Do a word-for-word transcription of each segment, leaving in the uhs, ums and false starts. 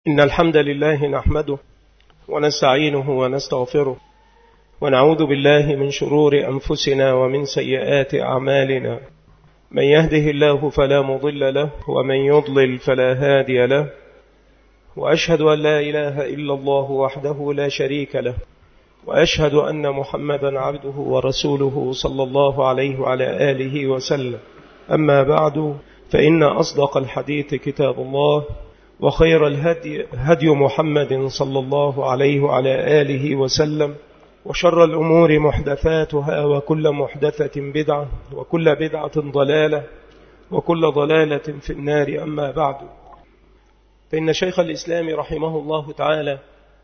إن الحمد لله نحمده ونستعينه ونستغفره ونعوذ بالله من شرور أنفسنا ومن سيئات أعمالنا. من يهده الله فلا مضل له ومن يضلل فلا هادي له، وأشهد أن لا إله إلا الله وحده لا شريك له، وأشهد أن محمدا عبده ورسوله صلى الله عليه وعلى آله وسلم. أما بعد، فإن أصدق الحديث كتاب الله، وخير الهدي هدي محمد صلى الله عليه وعلى آله وسلم، وشر الأمور محدثاتها، وكل محدثة بدعة، وكل بدعة ضلالة، وكل ضلالة في النار. أما بعد، فإن شيخ الإسلام رحمه الله تعالى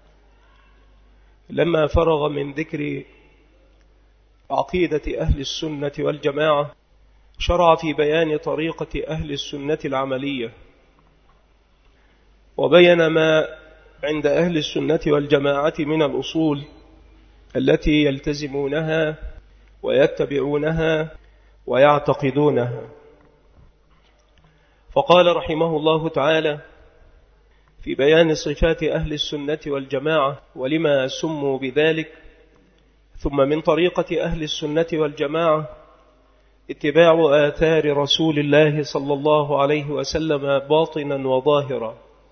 لما فرغ من ذكر عقيدة أهل السنة والجماعة شرع في بيان طريقة أهل السنة العملية، وبين ما عند أهل السنة والجماعة من الأصول التي يلتزمونها ويتبعونها ويعتقدونها. فقال رحمه الله تعالى في بيان صفات أهل السنة والجماعة ولما سموا بذلك: ثم من طريقة أهل السنة والجماعة اتباع آثار رسول الله صلى الله عليه وسلم باطنا وظاهرا.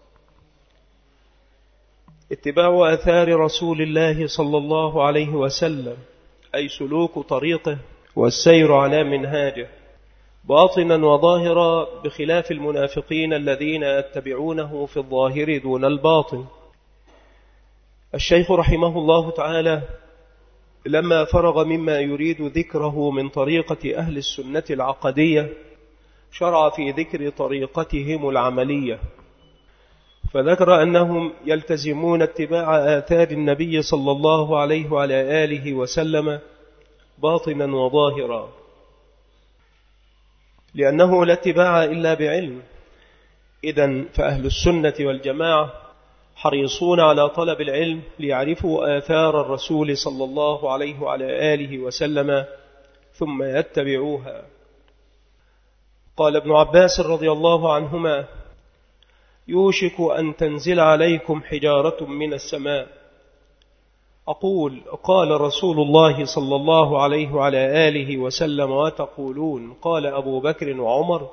اتباع آثار رسول الله صلى الله عليه وسلم أي سلوك طريقه والسير على منهاجه باطنا وظاهرا، بخلاف المنافقين الذين يتبعونه في الظاهر دون الباطن. الشيخ رحمه الله تعالى لما فرغ مما يريد ذكره من طريقة أهل السنة العقدية شرع في ذكر طريقتهم العملية، فذكر أنهم يلتزمون اتباع آثار النبي صلى الله عليه وعلى آله وسلم باطنا وظاهرا، لأنه لا اتباع إلا بعلم. إذن فأهل السنة والجماعة حريصون على طلب العلم ليعرفوا آثار الرسول صلى الله عليه وعلى آله وسلم ثم يتبعوها. قال ابن عباس رضي الله عنهما: يوشك أن تنزل عليكم حجارة من السماء. أقول: قال رسول الله صلى الله عليه وعلى آله وسلم: وتقولون قال أبو بكر وعمر.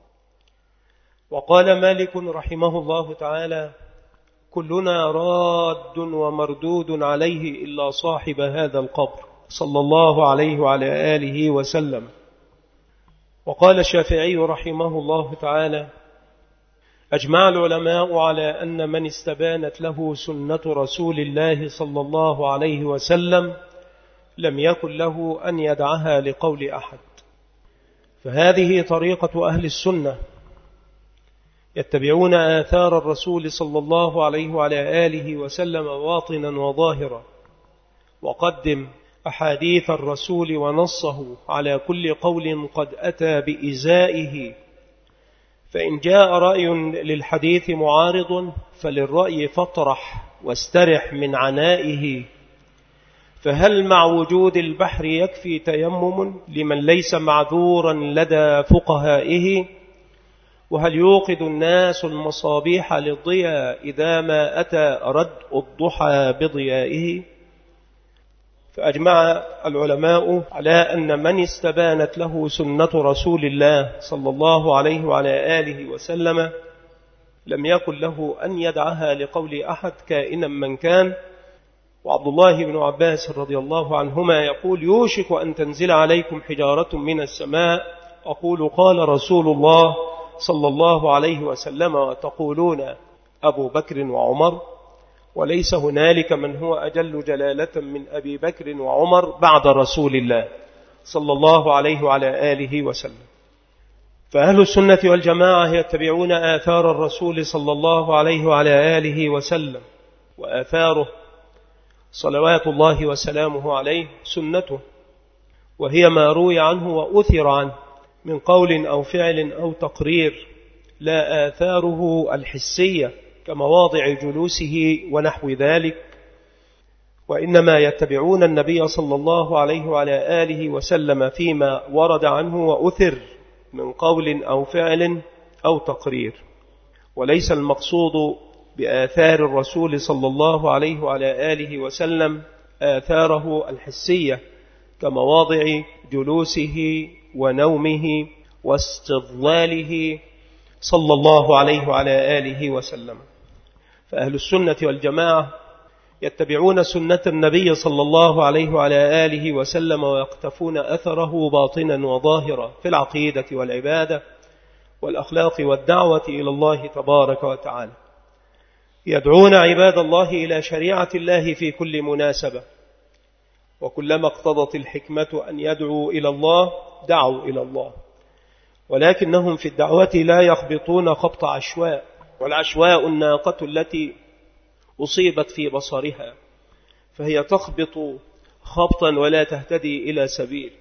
وقال مالك رحمه الله تعالى: كلنا راد ومردود عليه إلا صاحب هذا القبر صلى الله عليه وعلى آله وسلم. وقال الشافعي رحمه الله تعالى: أجمع العلماء على أن من استبانت له سنة رسول الله صلى الله عليه وسلم لم يكن له أن يدعها لقول أحد. فهذه طريقة أهل السنة، يتبعون آثار الرسول صلى الله عليه وعلى آله وسلم باطنا وظاهرا. وقدم أحاديث الرسول ونصه على كل قول قد أتى بإزائه، فإن جاء رأي للحديث معارض فللرأي فاطرح واسترح من عنائه. فهل مع وجود البحر يكفي تيمم لمن ليس معذورا لدى فقهائه؟ وهل يوقد الناس المصابيح للضياء إذا ما أتى ردء الضحى بضيائه؟ فأجمع العلماء على أن من استبانت له سنة رسول الله صلى الله عليه وعلى آله وسلم لم يكن له أن يدعها لقول أحد كائنا من كان. وعبد الله بن عباس رضي الله عنهما يقول: يوشك أن تنزل عليكم حجارة من السماء. أقول: قال رسول الله صلى الله عليه وسلم: وتقولون أبو بكر وعمر. وليس هنالك من هو أجل جلالة من أبي بكر وعمر بعد رسول الله صلى الله عليه وعلى آله وسلم. فأهل السنة والجماعة يتبعون آثار الرسول صلى الله عليه وعلى آله وسلم، وآثاره صلوات الله وسلامه عليه سنته، وهي ما روي عنه وأثر عنه من قول أو فعل أو تقرير، لا آثاره الحسية كمواضع جلوسه ونحو ذلك، وإنما يتبعون النبي صلى الله عليه وعلى آله وسلم فيما ورد عنه وأثر من قول أو فعل أو تقرير. وليس المقصود بآثار الرسول صلى الله عليه وعلى آله وسلم آثاره الحسية كمواضع جلوسه ونومه واستظلاله صلى الله عليه وعلى آله وسلم. فأهل السنة والجماعة يتبعون سنة النبي صلى الله عليه وعلى آله وسلم ويقتفون أثره باطنا وظاهرا في العقيدة والعبادة والأخلاق والدعوة إلى الله تبارك وتعالى. يدعون عباد الله إلى شريعة الله في كل مناسبة، وكلما اقتضت الحكمة أن يدعوا إلى الله دعوا إلى الله، ولكنهم في الدعوة لا يخبطون خبط عشواء، والعشواء الناقة التي أصيبت في بصرها، فهي تخبط خبطا ولا تهتدي إلى سبيل.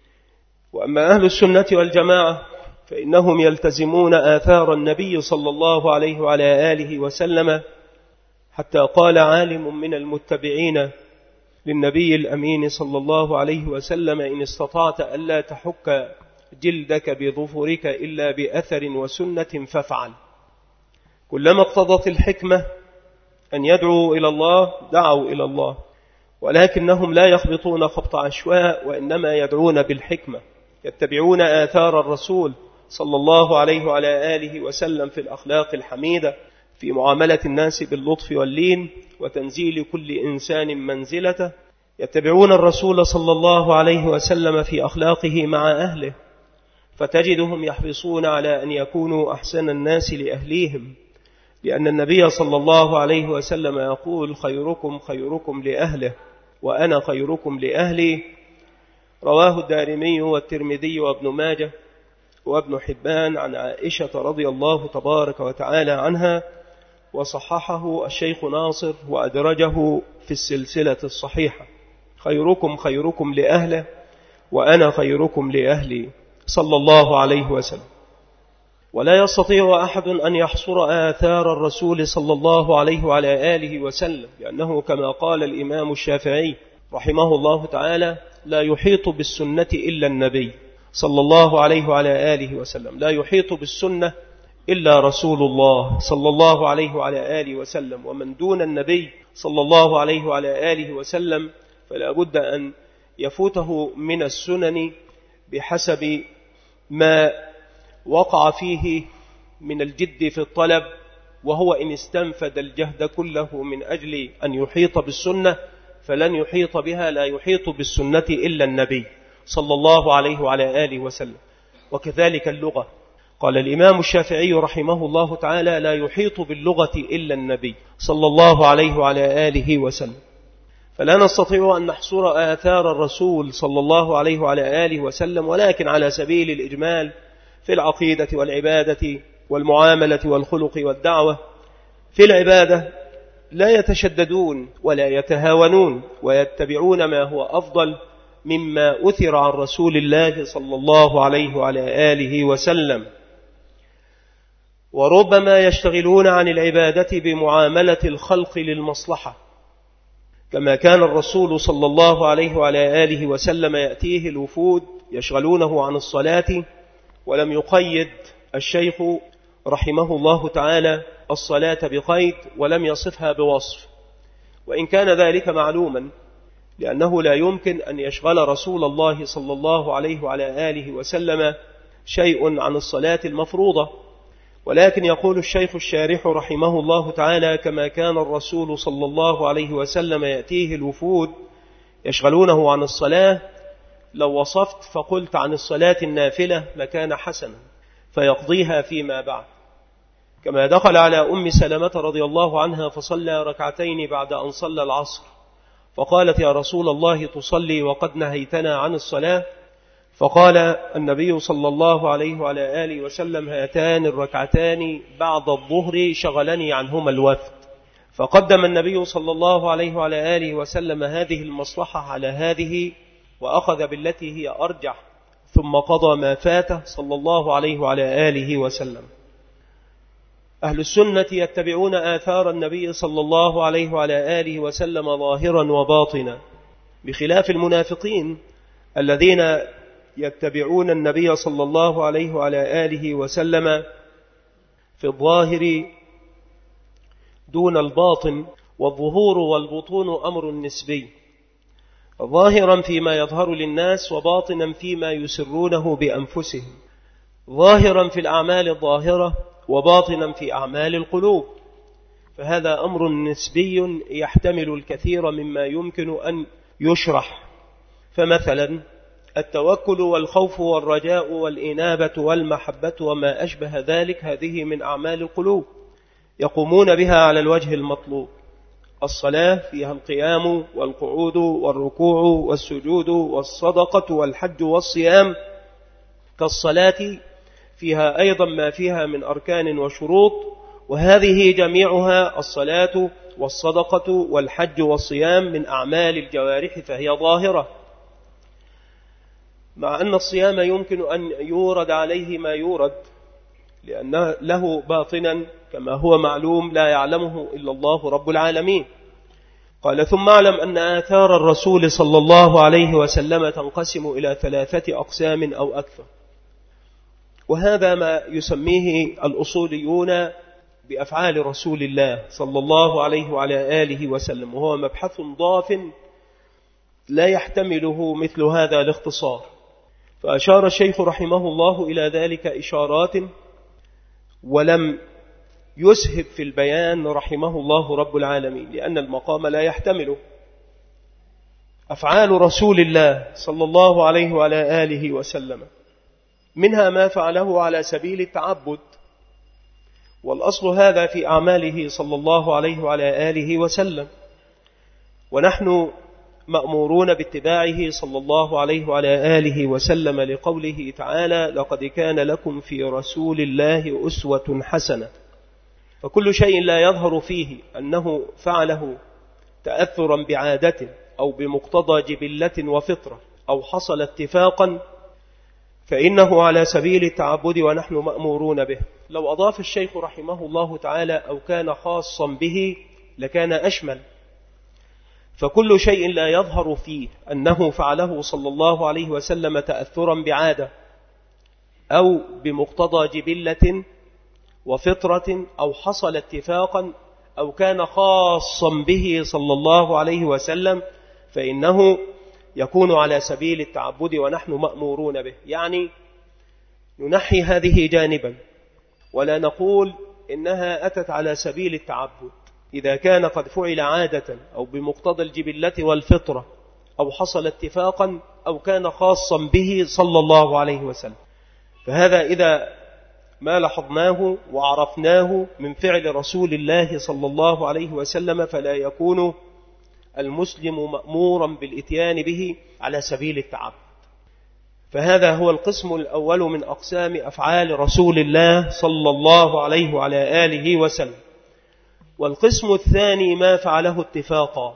وأما أهل السنة والجماعة فإنهم يلتزمون آثار النبي صلى الله عليه وعلى آله وسلم، حتى قال عالم من المتبعين للنبي الأمين صلى الله عليه وسلم: إن استطعت ألا تحك جلدك بظفرك إلا بأثر وسنة فافعل. كلما اقتضت الحكمة أن يدعوا إلى الله دعوا إلى الله، ولكنهم لا يخبطون خبط عشواء، وإنما يدعون بالحكمة، يتبعون آثار الرسول صلى الله عليه وعلى آله وسلم في الأخلاق الحميدة، في معاملة الناس باللطف واللين وتنزيل كل إنسان منزلته. يتبعون الرسول صلى الله عليه وسلم في أخلاقه مع أهله، فتجدهم يحرصون على أن يكونوا أحسن الناس لأهليهم، لأن النبي صلى الله عليه وسلم يقول: خيركم خيركم لأهله وأنا خيركم لأهلي. رواه الدارمي والترمذي وابن ماجه وابن حبان عن عائشة رضي الله تبارك وتعالى عنها، وصححه الشيخ ناصر وأدرجه في السلسلة الصحيحة: خيركم خيركم لأهله وأنا خيركم لأهلي، صلى الله عليه وسلم. ولا يستطيع أحد أن يحصر آثار الرسول صلى الله عليه وعلى آله وسلم، لأنه كما قال الإمام الشافعي رحمه الله تعالى: لا يحيط بالسنة إلا النبي صلى الله عليه وعلى آله وسلم، لا يحيط بالسنة إلا رسول الله صلى الله عليه وعلى آله وسلم. ومن دون النبي صلى الله عليه وعلى آله وسلم فلا بد أن يفوته من السنن بحسب ما وقع فيه من الجد في الطلب، وهو إن استنفد الجهد كله من أجل أن يحيط بالسنة فلن يحيط بها، لا يحيط بالسنة إلا النبي صلى الله عليه وعلى آله وسلم. وكذلك اللغة، قال الإمام الشافعي رحمه الله تعالى: لا يحيط باللغة إلا النبي صلى الله عليه وعلى آله وسلم. فلا نستطيع أن نحصر آثار الرسول صلى الله عليه وعلى آله وسلم، ولكن على سبيل الإجمال في العقيدة والعبادة والمعاملة والخلق والدعوة. في العبادة لا يتشددون ولا يتهاونون، ويتبعون ما هو أفضل مما أثر عن رسول الله صلى الله عليه وعلى آله وسلم. وربما يشتغلون عن العبادة بمعاملة الخلق للمصلحة، كما كان الرسول صلى الله عليه وعلى آله وسلم يأتيه الوفود يشغلونه عن الصلاة، ولم يقيد الشيخ رحمه الله تعالى الصلاة بقيد، ولم يصفها بوصف، وإن كان ذلك معلوما، لأنه لا يمكن أن يشغل رسول الله صلى الله عليه وعلى آله وسلم شيء عن الصلاة المفروضة. ولكن يقول الشيخ الشارح رحمه الله تعالى: كما كان الرسول صلى الله عليه وسلم يأتيه الوفود يشغلونه عن الصلاة، لو وصفت فقلت عن الصلاة النافلة لكان حسنا فيقضيها فيما بعد. كما دخل على أم سلمة رضي الله عنها فصلى ركعتين بعد أن صلى العصر، فقالت: يا رسول الله تصلي وقد نهيتنا عن الصلاة؟ فقال النبي صلى الله عليه وعلى آله وسلم: هاتان الركعتان بعد الظهر شغلني عنهما الوفد. فقدم النبي صلى الله عليه وعلى آله وسلم هذه المصلحة على هذه، وأخذ بالتي هي أرجح، ثم قضى ما فاته صلى الله عليه وعلى آله وسلم. أهل السنة يتبعون آثار النبي صلى الله عليه وعلى آله وسلم ظاهرا وباطنا، بخلاف المنافقين الذين يتبعون النبي صلى الله عليه وعلى آله وسلم في الظاهر دون الباطن، والظهور والبطون أمر نسبي، ظاهرا فيما يظهر للناس وباطنا فيما يسرونه بأنفسهم، ظاهرا في الأعمال الظاهرة وباطنا في أعمال القلوب. فهذا أمر نسبي يحتمل الكثير مما يمكن أن يشرح. فمثلا التوكل والخوف والرجاء والإنابة والمحبة وما أشبه ذلك، هذه من أعمال القلوب يقومون بها على الوجه المطلوب. الصلاة فيها القيام والقعود والركوع والسجود والصدقة والحج والصيام، كالصلاة فيها أيضا ما فيها من أركان وشروط، وهذه جميعها الصلاة والصدقة والحج والصيام من أعمال الجوارح فهي ظاهرة، مع أن الصيام يمكن أن يورد عليه ما يورد لأن له باطنا كما هو معلوم لا يعلمه إلا الله رب العالمين. قال: ثم اعلم أن آثار الرسول صلى الله عليه وسلم تنقسم إلى ثلاثة أقسام أو أكثر، وهذا ما يسميه الأصوليون بأفعال رسول الله صلى الله عليه وعلى آله وسلم، وهو مبحث ضاف لا يحتمله مثل هذا الاختصار. فأشار الشيخ رحمه الله إلى ذلك إشارات، ولم يسهب في البيان رحمه الله رب العالمين، لأن المقام لا يحتمله. أفعال رسول الله صلى الله عليه وعلى آله وسلم منها ما فعله على سبيل التعبد، والأصل هذا في أعماله صلى الله عليه وعلى آله وسلم، ونحن مأمورون باتباعه صلى الله عليه وعلى آله وسلم لقوله تعالى: لقد كان لكم في رسول الله أسوة حسنة. فكل شيء لا يظهر فيه أنه فعله تأثرا بعادة أو بمقتضى جبلة وفطرة أو حصل اتفاقا فإنه على سبيل التعبد ونحن مأمورون به. لو أضاف الشيخ رحمه الله تعالى أو كان خاصا به لكان أشمل. فكل شيء لا يظهر فيه أنه فعله صلى الله عليه وسلم تأثرا بعادة أو بمقتضى جبلة وفطرة أو حصل اتفاقا أو كان خاصا به صلى الله عليه وسلم فإنه يكون على سبيل التعبد ونحن مأمورون به. يعني ننحي هذه جانبا ولا نقول إنها أتت على سبيل التعبد إذا كان قد فعل عادة أو بمقتضى الجبلة والفطرة أو حصل اتفاقا أو كان خاصا به صلى الله عليه وسلم. فهذا إذا ما لاحظناه وعرفناه من فعل رسول الله صلى الله عليه وسلم فلا يكون المسلم مأمورا بالإتيان به على سبيل التعبد. فهذا هو القسم الأول من أقسام أفعال رسول الله صلى الله عليه وعلى آله وسلم. والقسم الثاني ما فعله اتفاقا.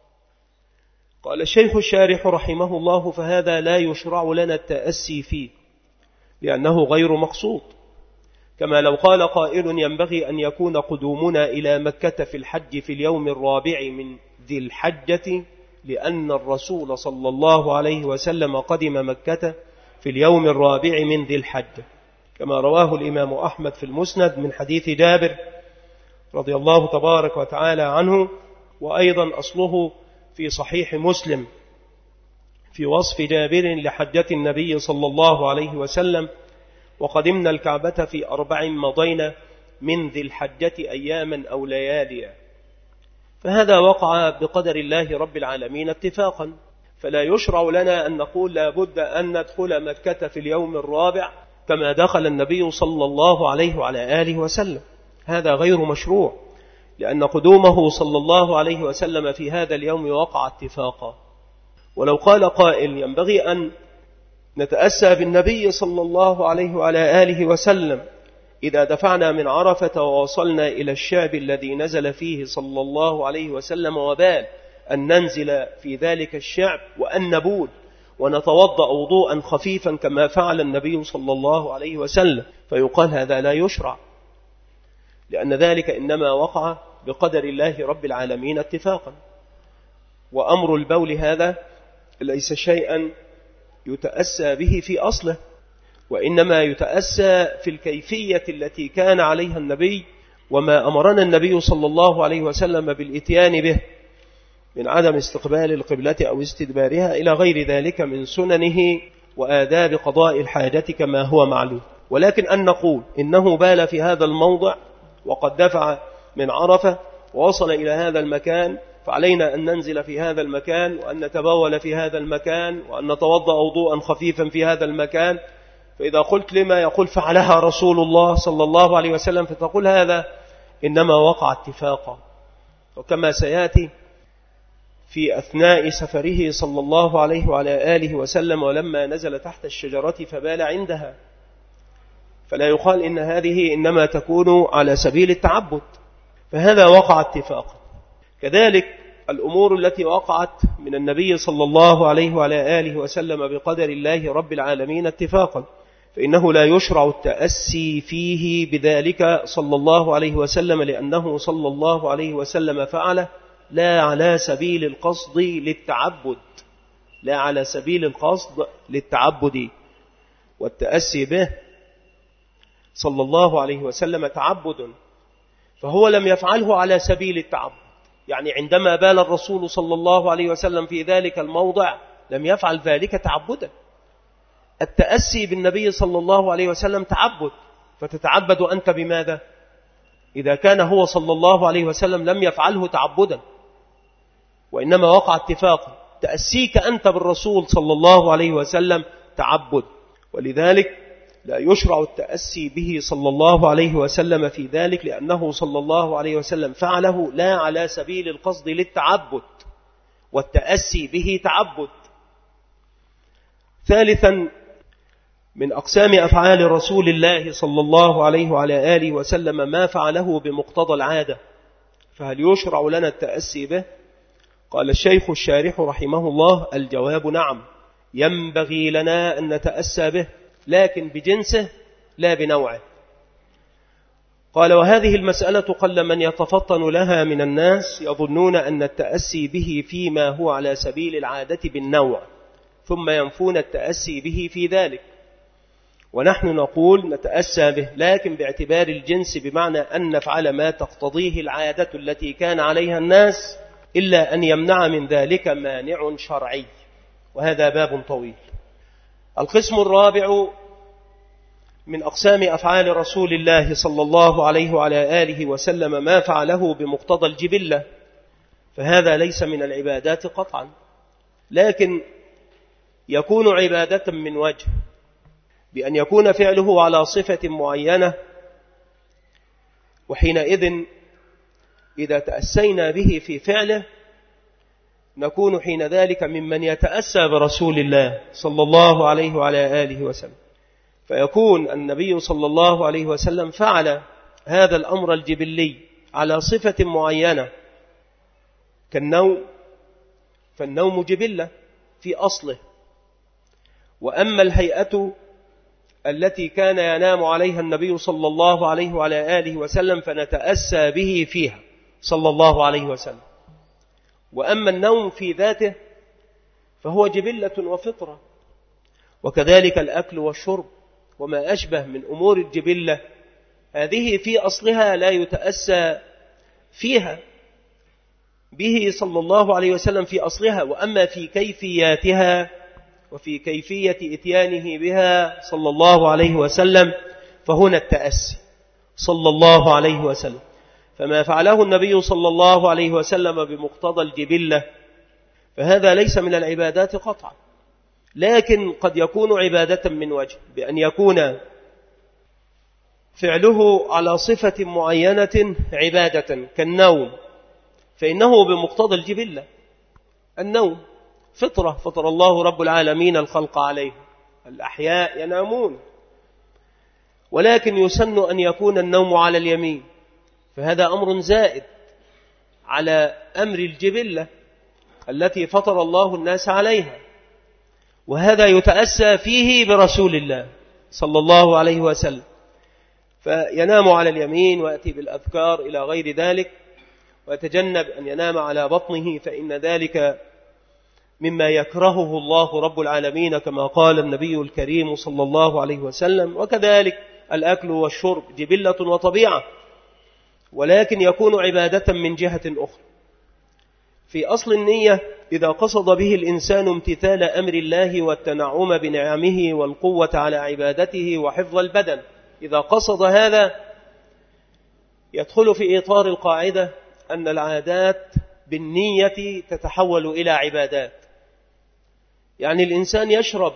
قال الشيخ الشارح رحمه الله: فهذا لا يشرع لنا التأسي فيه لأنه غير مقصود، كما لو قال قائل: ينبغي أن يكون قدومنا إلى مكة في الحج في اليوم الرابع من ذي الحجة لأن الرسول صلى الله عليه وسلم قدم مكة في اليوم الرابع من ذي الحجة، كما رواه الإمام أحمد في المسند من حديث جابر رضي الله تبارك وتعالى عنه، وأيضا أصله في صحيح مسلم في وصف جابر لحجة النبي صلى الله عليه وسلم: وقدمنا الكعبة في أربع مضينا من ذي الحجة أياما أو لياليا. فهذا وقع بقدر الله رب العالمين اتفاقا، فلا يشرع لنا أن نقول لا بد أن ندخل مكة في اليوم الرابع كما دخل النبي صلى الله عليه وعلى آله وسلم. هذا غير مشروع، لأن قدومه صلى الله عليه وسلم في هذا اليوم وقع اتفاقا. ولو قال قائل: ينبغي أن نتأسى بالنبي صلى الله عليه وعلى آله وسلم إذا دفعنا من عرفة ووصلنا إلى الشعب الذي نزل فيه صلى الله عليه وسلم، وبال أن ننزل في ذلك الشعب وأن نبول ونتوضأ وضوءا خفيفا كما فعل النبي صلى الله عليه وسلم، فيقال هذا لا يشرع، لأن ذلك إنما وقع بقدر الله رب العالمين اتفاقا. وأمر البول هذا ليس شيئا يتأسى به في أصله، وإنما يتأسى في الكيفية التي كان عليها النبي وما أمرنا النبي صلى الله عليه وسلم بالإتيان به من عدم استقبال القبلة أو استدبارها إلى غير ذلك من سننه وآداب قضاء الحاجة كما هو معلوم. ولكن أن نقول إنه بال في هذا الموضع وقد دفع من عرفة ووصل إلى هذا المكان، فعلينا أن ننزل في هذا المكان وأن نتبول في هذا المكان وأن نتوضأ وضوءا خفيفا في هذا المكان. فإذا قلت لما يقول فعلها رسول الله صلى الله عليه وسلم، فتقول هذا إنما وقع اتفاقا. وكما سيأتي في أثناء سفره صلى الله عليه وعلى آله وسلم ولما نزل تحت الشجرة فبال عندها، فلا يقال إن هذه إنما تكون على سبيل التعبد، فهذا وقع اتفاقا. كذلك الأمور التي وقعت من النبي صلى الله عليه وعلى آله وسلم بقدر الله رب العالمين اتفاقا، فإنه لا يشرع التأسي فيه بذلك صلى الله عليه وسلم، لأنه صلى الله عليه وسلم فعله لا على سبيل القصد للتعبد، لا على سبيل القصد للتعبد، والتأسي به صلى الله عليه وسلم تعبد، فهو لم يفعله على سبيل التعبد. يعني عندما بال الرسول صلى الله عليه وسلم في ذلك الموضع لم يفعل ذلك تعبدا. التأسي بالنبي صلى الله عليه وسلم تعبد، فتتعبد أنت بماذا إذا كان هو صلى الله عليه وسلم لم يفعله تعبدا وإنما وقع اتفاقا؟ تأسيك أنت بالرسول صلى الله عليه وسلم تعبد، ولذلك لا يشرع التأسي به صلى الله عليه وسلم في ذلك، لأنه صلى الله عليه وسلم فعله لا على سبيل القصد للتعبد، والتأسي به تعبد. ثالثا من أقسام أفعال رسول الله صلى الله عليه وعلى آله وسلم ما فعله بمقتضى العادة، فهل يشرع لنا التأسي به؟ قال الشيخ الشارح رحمه الله: الجواب نعم، ينبغي لنا أن نتأسى به، لكن بجنسه لا بنوعه. قال: وهذه المسألة قل من يتفطن لها من الناس، يظنون أن التأسي به فيما هو على سبيل العادة بالنوع، ثم ينفون التأسي به في ذلك. ونحن نقول نتأسى به لكن باعتبار الجنس، بمعنى أن نفعل ما تقتضيه العادة التي كان عليها الناس، إلا أن يمنع من ذلك مانع شرعي، وهذا باب طويل. القسم الرابع من أقسام أفعال رسول الله صلى الله عليه وعلى آله وسلم ما فعله بمقتضى الجبلة، فهذا ليس من العبادات قطعا، لكن يكون عبادة من وجه، بأن يكون فعله على صفة معينة، وحينئذ إذا تأسينا به في فعله نكون حين ذلك ممن يتأسى برسول الله صلى الله عليه وعلى آله وسلم، فيكون النبي صلى الله عليه وسلم فعل هذا الأمر الجبلي على صفة معينة كالنوم، فالنوم جبلة في أصله، وأما الهيئة التي كان ينام عليها النبي صلى الله عليه وعلى آله وسلم فنتأسى به فيها صلى الله عليه وسلم. وأما النوم في ذاته فهو جبلة وفطرة، وكذلك الأكل والشرب وما أشبه من أمور الجبلة، هذه في أصلها لا يتأسى فيها به صلى الله عليه وسلم في أصلها، وأما في كيفياتها وفي كيفية إتيانه بها صلى الله عليه وسلم فهنا التأسي صلى الله عليه وسلم. فما فعله النبي صلى الله عليه وسلم بمقتضى الجبلة فهذا ليس من العبادات قطعا، لكن قد يكون عبادة من وجه، بأن يكون فعله على صفة معينة عبادة كالنوم، فإنه بمقتضى الجبلة، النوم فطرة فطر الله رب العالمين الخلق عليه، الأحياء ينامون، ولكن يسن أن يكون النوم على اليمين، فهذا أمر زائد على أمر الجبلة التي فطر الله الناس عليها، وهذا يتأسى فيه برسول الله صلى الله عليه وسلم، فينام على اليمين ويأتي بالأذكار إلى غير ذلك، ويتجنب أن ينام على بطنه، فإن ذلك مما يكرهه الله رب العالمين كما قال النبي الكريم صلى الله عليه وسلم. وكذلك الأكل والشرب جبلة وطبيعة، ولكن يكون عبادة من جهة أخرى. في أصل النية إذا قصد به الإنسان امتثال أمر الله والتنعم بنعمه والقوة على عبادته وحفظ البدن، إذا قصد هذا يدخل في إطار القاعدة أن العادات بالنية تتحول إلى عبادات. يعني الإنسان يشرب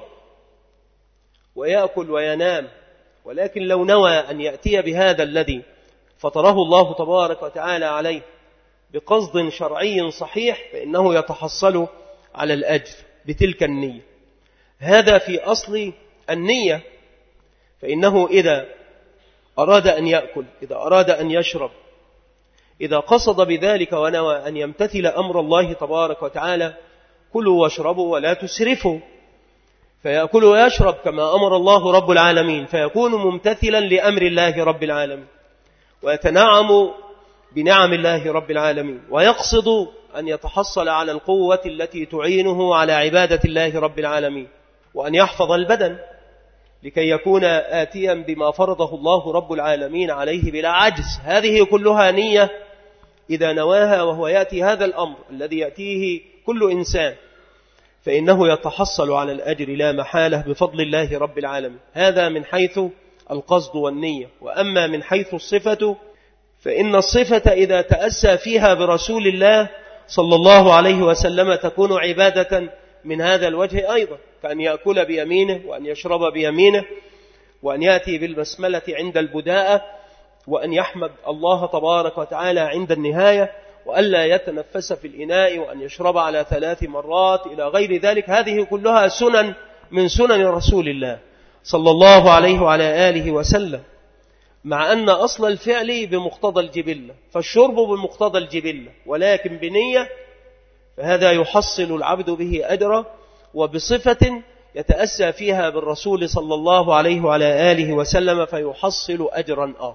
ويأكل وينام، ولكن لو نوى أن يأتي بهذا الذي فطره الله تبارك وتعالى عليه بقصد شرعي صحيح فإنه يتحصل على الأجر بتلك النية. هذا في أصل النية. فإنه إذا أراد أن يأكل، إذا أراد أن يشرب، إذا قصد بذلك ونوى أن يمتثل أمر الله تبارك وتعالى: كلوا واشربوا ولا تسرفوا، فيأكل ويشرب كما أمر الله رب العالمين، فيكون ممتثلا لأمر الله رب العالمين ويتنعم بنعم الله رب العالمين، ويقصد أن يتحصل على القوة التي تعينه على عبادة الله رب العالمين، وأن يحفظ البدن لكي يكون آتيا بما فرضه الله رب العالمين عليه بلا عجز. هذه كلها نية إذا نواها وهو يأتي هذا الأمر الذي يأتيه كل إنسان فإنه يتحصل على الأجر لا محالة بفضل الله رب العالمين. هذا من حيث القصد والنية. وأما من حيث الصفة فإن الصفة إذا تأسى فيها برسول الله صلى الله عليه وسلم تكون عبادة من هذا الوجه أيضا، كأن يأكل بيمينه وأن يشرب بيمينه وأن يأتي بالبسملة عند البداءة وأن يحمد الله تبارك وتعالى عند النهاية وألا يتنفس في الإناء وأن يشرب على ثلاث مرات إلى غير ذلك. هذه كلها سنن من سنن رسول الله صلى الله عليه وعلى آله وسلم، مع أن أصل الفعل بمقتضى الجبلة، فالشرب بمقتضى الجبلة ولكن بنية، فهذا يحصل العبد به أجرا وبصفة يتأسى فيها بالرسول صلى الله عليه وعلى آله وسلم فيحصل أجرا آخر.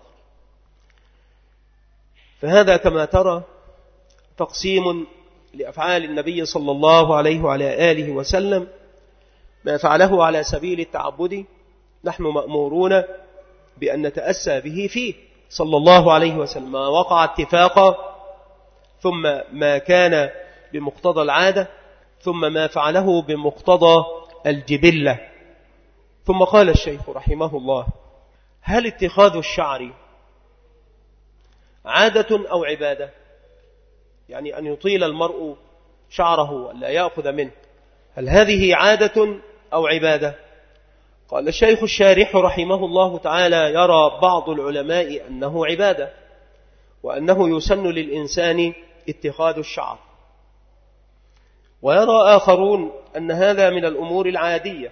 فهذا كما ترى تقسيم لأفعال النبي صلى الله عليه وعلى آله وسلم. ما فعله على سبيل التعبد نحن مأمورون بأن نتأسى به فيه صلى الله عليه وسلم، ما وقع اتفاقا، ثم ما كان بمقتضى العادة، ثم ما فعله بمقتضى الجبلة. ثم قال الشيخ رحمه الله: هل اتخاذ الشعر عادة أو عبادة؟ يعني أن يطيل المرء شعره ولا يأخذ منه، هل هذه عادة أو عبادة؟ قال الشيخ الشارح رحمه الله تعالى: يرى بعض العلماء أنه عبادة، وأنه يسن للإنسان اتخاذ الشعر، ويرى آخرون أن هذا من الأمور العادية،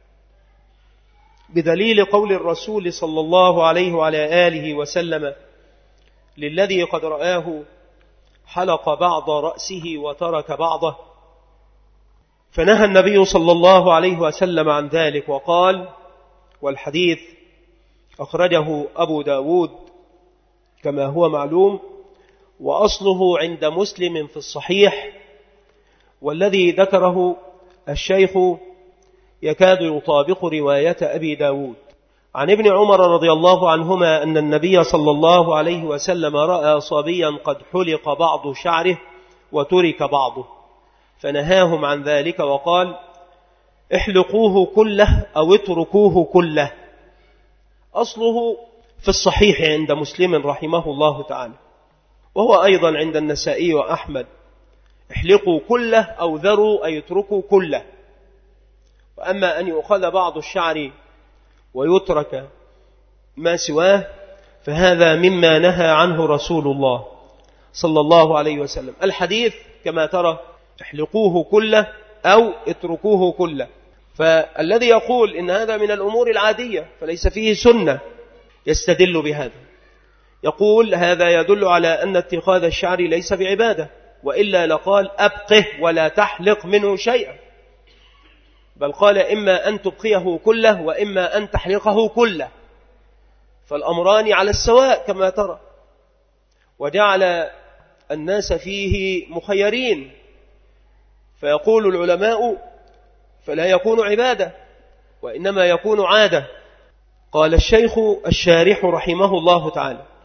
بدليل قول الرسول صلى الله عليه وعلى آله وسلم للذي قد رآه حلق بعض رأسه وترك بعضه، فنهى النبي صلى الله عليه وسلم عن ذلك وقال، والحديث أخرجه أبو داود كما هو معلوم، وأصله عند مسلم في الصحيح، والذي ذكره الشيخ يكاد يطابق رواية أبي داود عن ابن عمر رضي الله عنهما أن النبي صلى الله عليه وسلم رأى صبيا قد حلق بعض شعره وترك بعضه، فنهاهم عن ذلك وقال: احلقوه كله أو اتركوه كله. أصله في الصحيح عند مسلم رحمه الله تعالى، وهو أيضا عند النسائي وأحمد: احلقوا كله أو ذروا أي اتركوا كله. وأما أن يؤخذ بعض الشعر ويترك ما سواه فهذا مما نهى عنه رسول الله صلى الله عليه وسلم. الحديث كما ترى احلقوه كله أو اتركوه كله، فالذي يقول إن هذا من الأمور العادية فليس فيه سنة يستدل بهذا، يقول هذا يدل على أن اتخاذ الشعر ليس بعبادة، وإلا لقال أبقه ولا تحلق منه شيئا، بل قال إما أن تبقيه كله وإما أن تحلقه كله، فالأمران على السواء كما ترى. وجعل الناس فيه مخيرين، فيقول العلماء فلا يكون عبادة وإنما يكون عادة. قال الشيخ الشارح رحمه الله تعالى: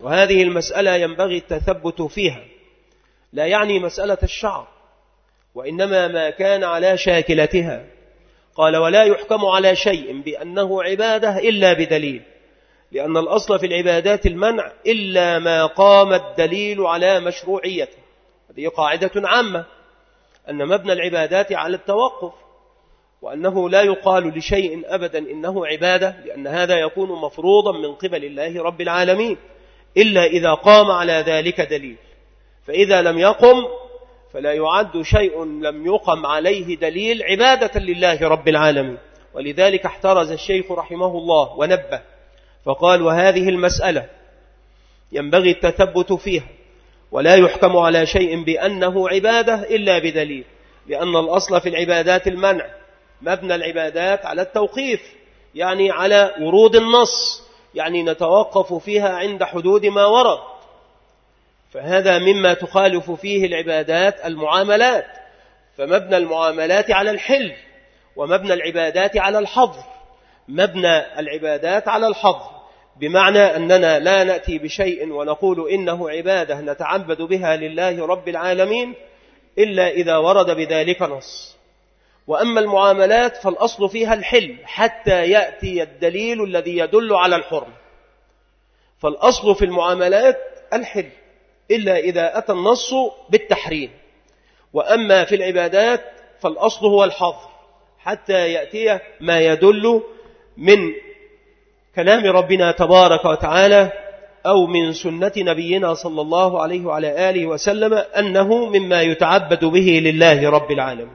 وهذه المسألة ينبغي التثبت فيها، لا يعني مسألة الشعر، وإنما ما كان على شاكلتها. قال: ولا يحكم على شيء بأنه عبادة إلا بدليل، لأن الأصل في العبادات المنع إلا ما قام الدليل على مشروعيته. هذه قاعدة عامة، أن مبنى العبادات على التوقف، وأنه لا يقال لشيء أبدا إنه عبادة، لأن هذا يكون مفروضا من قبل الله رب العالمين إلا إذا قام على ذلك دليل. فإذا لم يقم فلا يعد شيء لم يقم عليه دليل عبادة لله رب العالمين. ولذلك احترز الشيخ رحمه الله ونبه فقال: وهذه المسألة ينبغي التثبت فيها، ولا يحكم على شيء بأنه عبادة إلا بدليل، لأن الأصل في العبادات المنع، مبنى العبادات على التوقيف، يعني على ورود النص، يعني نتوقف فيها عند حدود ما ورد. فهذا مما تخالف فيه العبادات المعاملات، فمبنى المعاملات على الحل، ومبنى العبادات على الحظر. مبنى العبادات على الحظر بمعنى أننا لا نأتي بشيء ونقول إنه عبادة نتعبد بها لله رب العالمين إلا إذا ورد بذلك نص. وأما المعاملات فالأصل فيها الحل حتى يأتي الدليل الذي يدل على الحرم. فالأصل في المعاملات الحل إلا إذا أتى النص بالتحريم. وأما في العبادات فالأصل هو الحظر حتى يأتي ما يدل من كلام ربنا تبارك وتعالى أو من سنة نبينا صلى الله عليه وعلى آله وسلم أنه مما يتعبد به لله رب العالمين.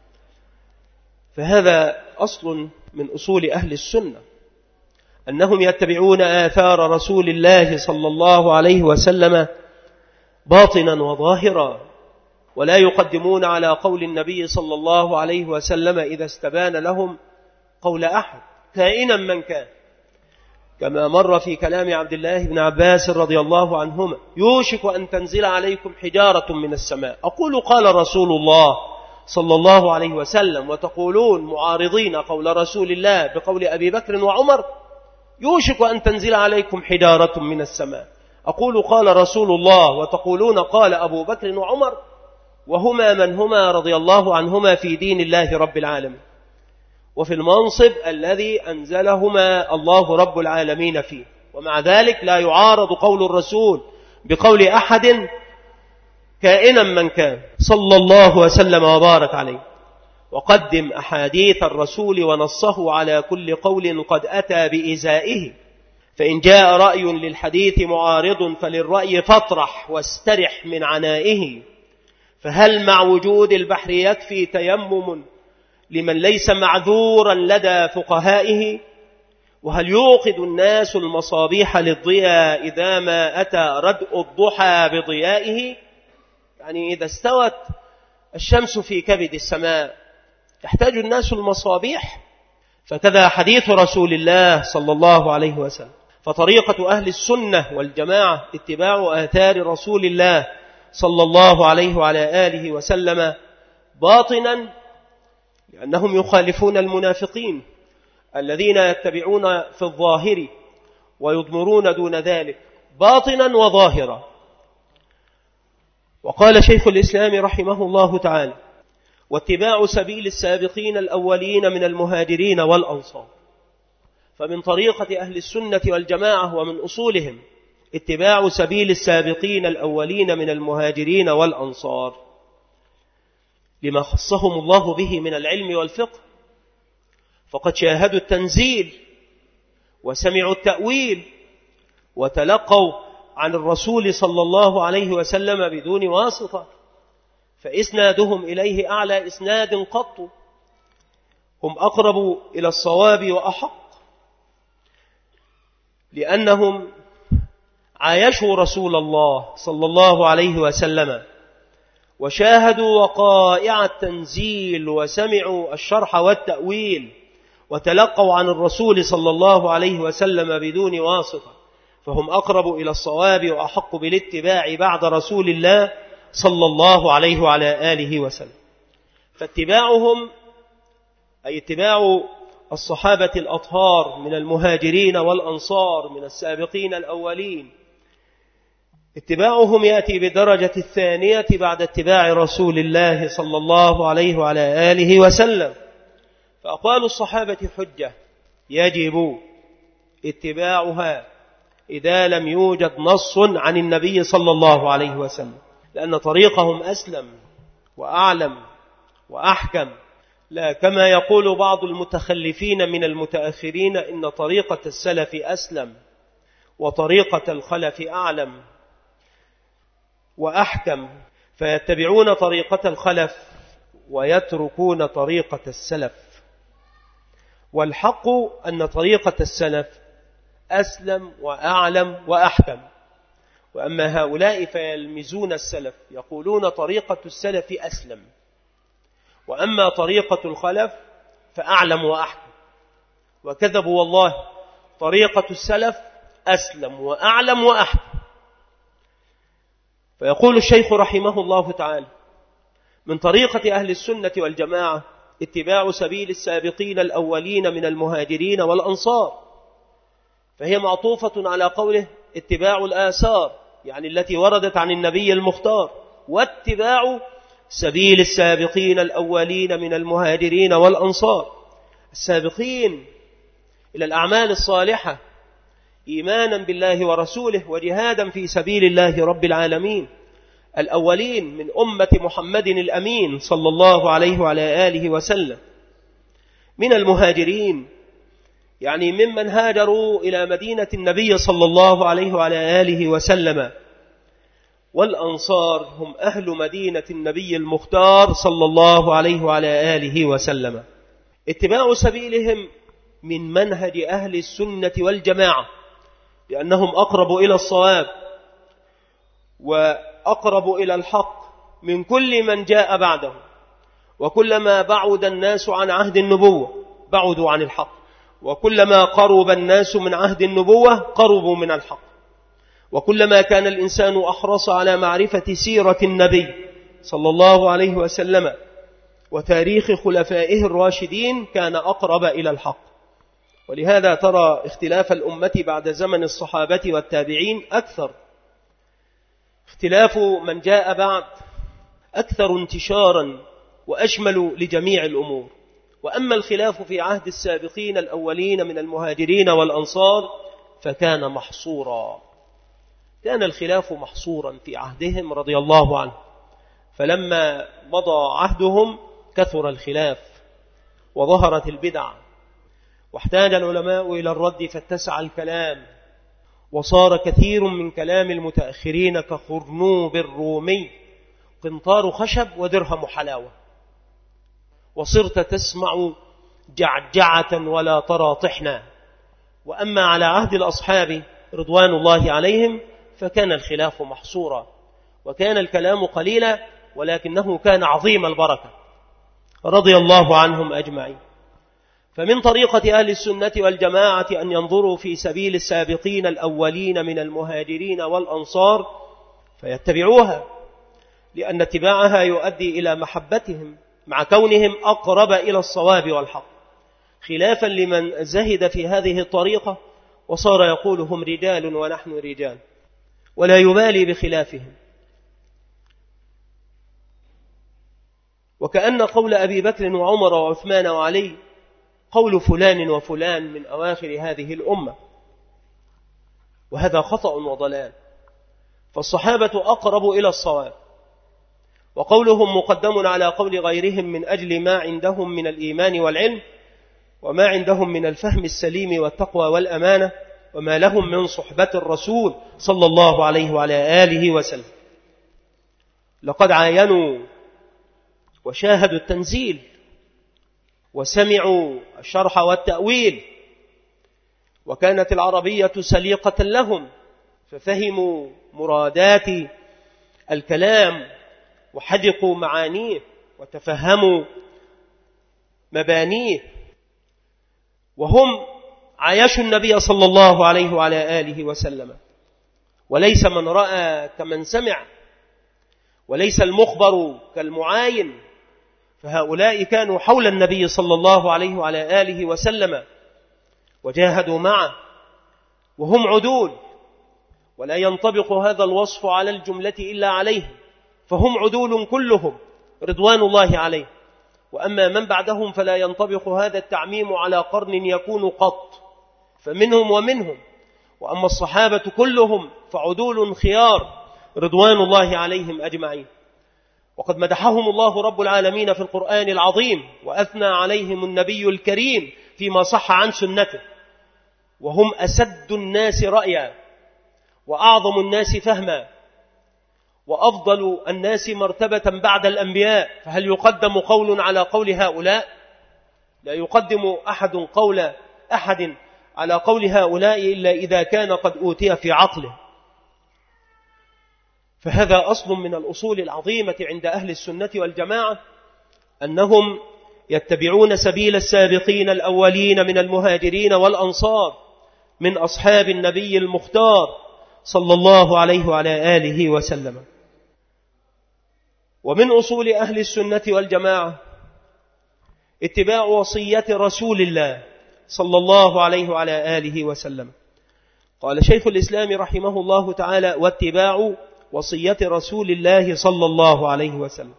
فهذا أصل من أصول أهل السنة، أنهم يتبعون آثار رسول الله صلى الله عليه وسلم باطنا وظاهرا، ولا يقدمون على قول النبي صلى الله عليه وسلم إذا استبان لهم قول أحد كائنا من كان، كما مر في كلام عبد الله بن عباس رضي الله عنهما: يوشك أن تنزل عليكم حجارة من السماء، أقول قال رسول الله صلى الله عليه وسلم، وتقولون معارضين قول رسول الله بقول أبي بكر وعمر: يوشك أن تنزل عليكم حجارة من السماء، أقول قال رسول الله، وتقولون قال أبو بكر وعمر، وهما من هما رضي الله عنهما في دين الله رب العالمين وفي المنصب الذي أنزلهما الله رب العالمين فيه. ومع ذلك لا يعارض قول الرسول بقول أحد كائنا من كان صلى الله وسلم وبارك عليه. وقدم أحاديث الرسول ونصه على كل قول قد أتى بإزائه، فإن جاء رأي للحديث معارض فللرأي فاطرح واسترح من عنائه. فهل مع وجود البحر يكفي تيمم لمن ليس معذورا لدى فقهائه؟ وهل يوقد الناس المصابيح للضياء إذا ما أتى ردء الضحى بضيائه؟ يعني إذا استوت الشمس في كبد السماء يحتاج الناس المصابيح. فكذا حديث رسول الله صلى الله عليه وسلم. فطريقة أهل السنة والجماعة اتباع آثار رسول الله صلى الله عليه وعلى آله وسلم باطنا، لأنهم يخالفون المنافقين الذين يتبعون في الظاهر ويضمرون دون ذلك، باطنا وظاهرا. وقال شيخ الإسلام رحمه الله تعالى: واتباع سبيل السابقين الأولين من المهاجرين والأنصار. فمن طريقة أهل السنة والجماعة ومن أصولهم اتباع سبيل السابقين الأولين من المهاجرين والأنصار، لما خصهم الله به من العلم والفقه، فقد شاهدوا التنزيل وسمعوا التأويل وتلقوا عن الرسول صلى الله عليه وسلم بدون واسطة، فإسنادهم إليه أعلى إسناد قط، هم أقرب إلى الصواب وأحق، لأنهم عايشوا رسول الله صلى الله عليه وسلم وشاهدوا وقائع التنزيل وسمعوا الشرح والتأويل وتلقوا عن الرسول صلى الله عليه وسلم بدون واسطة، فهم أقرب إلى الصواب وأحق بالاتباع بعد رسول الله صلى الله عليه وعلى آله وسلم. فاتباعهم أي اتباع الصحابة الأطهار من المهاجرين والأنصار من السابقين الأولين اتباعهم يأتي بدرجة الثانية بعد اتباع رسول الله صلى الله عليه وعلى آله وسلم. فأقوال الصحابة حجة يجب اتباعها إذا لم يوجد نص عن النبي صلى الله عليه وسلم، لأن طريقهم أسلم وأعلم وأحكم، لا كما يقول بعض المتخلفين من المتأخرين إن طريقة السلف أسلم وطريقة الخلف أعلم وأحكم، فيتبعون طريقة الخلف ويتركون طريقة السلف. والحق أن طريقة السلف أسلم وأعلم وأحكم، وأما هؤلاء فيلمزون السلف يقولون طريقة السلف أسلم، وأما طريقة الخلف فأعلم وأحكم، وكذبوا والله، طريقة السلف أسلم وأعلم وأحكم. فيقول الشيخ رحمه الله تعالى: من طريقة أهل السنة والجماعة اتباع سبيل السابقين الأولين من المهاجرين والأنصار، فهي معطوفة على قوله اتباع الآثار، يعني التي وردت عن النبي المختار، واتباع سبيل السابقين الأولين من المهاجرين والأنصار، السابقين إلى الأعمال الصالحة إيمانا بالله ورسوله وجهادا في سبيل الله رب العالمين، الأولين من أمة محمد الأمين صلى الله عليه وعلى آله وسلم، من المهاجرين يعني ممن هاجروا إلى مدينة النبي صلى الله عليه وعلى آله وسلم، والأنصار هم أهل مدينة النبي المختار صلى الله عليه وعلى آله وسلم. اتباع سبيلهم من منهج أهل السنة والجماعة، لأنهم أقرب إلى الصواب وأقرب إلى الحق من كل من جاء بعده، وكلما بعد الناس عن عهد النبوة بعدوا عن الحق، وكلما قرب الناس من عهد النبوة قربوا من الحق، وكلما كان الإنسان أحرص على معرفة سيرة النبي صلى الله عليه وسلم وتاريخ خلفائه الراشدين كان أقرب إلى الحق. ولهذا ترى اختلاف الأمة بعد زمن الصحابة والتابعين أكثر، اختلاف من جاء بعد أكثر انتشارا وأشمل لجميع الأمور. وأما الخلاف في عهد السابقين الأولين من المهاجرين والأنصار فكان محصورا، كان الخلاف محصورا في عهدهم رضي الله عنه، فلما مضى عهدهم كثر الخلاف وظهرت البدع، واحتاج العلماء إلى الرد فاتسع الكلام، وصار كثير من كلام المتأخرين كخرنوب الرومي، قنطار خشب ودرهم حلاوة، وصرت تسمع جعجعة ولا ترى طحنا. وأما على عهد الأصحاب رضوان الله عليهم فكان الخلاف محصورا، وكان الكلام قليلا ولكنه كان عظيم البركة رضي الله عنهم أجمعين. فمن طريقة أهل السنة والجماعة أن ينظروا في سبيل السابقين الأولين من المهاجرين والأنصار فيتبعوها، لأن اتباعها يؤدي إلى محبتهم مع كونهم أقرب إلى الصواب والحق، خلافا لمن زهد في هذه الطريقة وصار يقول هم رجال ونحن رجال ولا يبالي بخلافهم. وكأن قول أبي بكر وعمر وعثمان وعلي قول فلان وفلان من أواخر هذه الأمة، وهذا خطأ وضلال، فالصحابة أقرب إلى الصواب، وقولهم مقدم على قول غيرهم من أجل ما عندهم من الإيمان والعلم، وما عندهم من الفهم السليم والتقوى والأمانة، وما لهم من صحبة الرسول صلى الله عليه وعلى آله وسلم. لقد عاينوا وشاهدوا التنزيل وسمعوا الشرح والتأويل، وكانت العربية سليقة لهم ففهموا مرادات الكلام وحدقوا معانيه وتفهموا مبانيه، وهم عايشوا النبي صلى الله عليه وعلى آله وسلم، وليس من رأى كمن سمع، وليس المخبر كالمعاين، فهؤلاء كانوا حول النبي صلى الله عليه وعلى آله وسلم وجاهدوا معه وهم عدول، ولا ينطبق هذا الوصف على الجملة إلا عليهم، فهم عدول كلهم رضوان الله عليه. وأما من بعدهم فلا ينطبق هذا التعميم على قرن يكون قط، فمنهم ومنهم. وأما الصحابة كلهم فعدول خيار رضوان الله عليهم أجمعين. وقد مدحهم الله رب العالمين في القرآن العظيم، وأثنى عليهم النبي الكريم فيما صح عن سنته، وهم أسد الناس رأيا وأعظم الناس فهما وأفضل الناس مرتبة بعد الأنبياء. فهل يقدم قول على قول هؤلاء؟ لا يقدم أحد قول أحد على قول هؤلاء إلا إذا كان قد أوتي في عقله. فهذا أصل من الأصول العظيمة عند أهل السنة والجماعة، أنهم يتبعون سبيل السابقين الأولين من المهاجرين والأنصار من أصحاب النبي المختار صلى الله عليه وعلى آله وسلم. ومن أصول أهل السنة والجماعة اتباع وصية رسول الله صلى الله عليه وعلى آله وسلم. قال شيخ الإسلام رحمه الله تعالى: واتباع وصية رسول الله صلى الله عليه وسلم.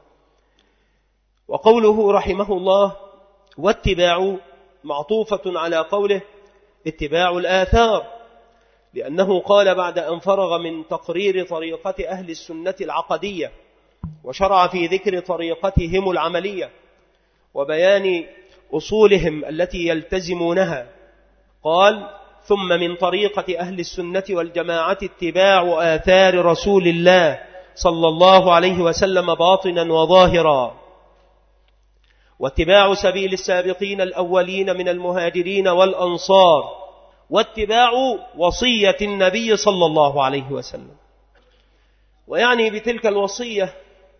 وقوله رحمه الله واتباع معطوفة على قوله اتباع الآثار، لأنه قال بعد أن فرغ من تقرير طريقة أهل السنة العقدية وشرع في ذكر طريقتهم العملية وبيان أصولهم التي يلتزمونها، قال: ثم من طريقة أهل السنة والجماعة اتباع آثار رسول الله صلى الله عليه وسلم باطنا وظاهرا، واتباع سبيل السابقين الأولين من المهاجرين والأنصار، واتباع وصية النبي صلى الله عليه وسلم. ويعني بتلك الوصية